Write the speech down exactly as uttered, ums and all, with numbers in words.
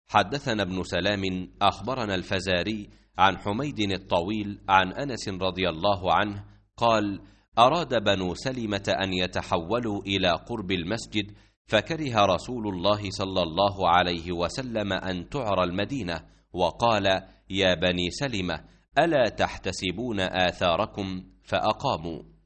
حدثنا ابن سلام أخبرنا الفزاري عن حميد الطويل عن أنس رضي الله عنه قال: أراد بنو سلمة أن يتحولوا إلى قرب المسجد، فكره رسول الله صلى الله عليه وسلم أن تعرى المدينة، وقال: يا بني سلمة، ألا تحتسبون آثاركم؟ فأقاموا.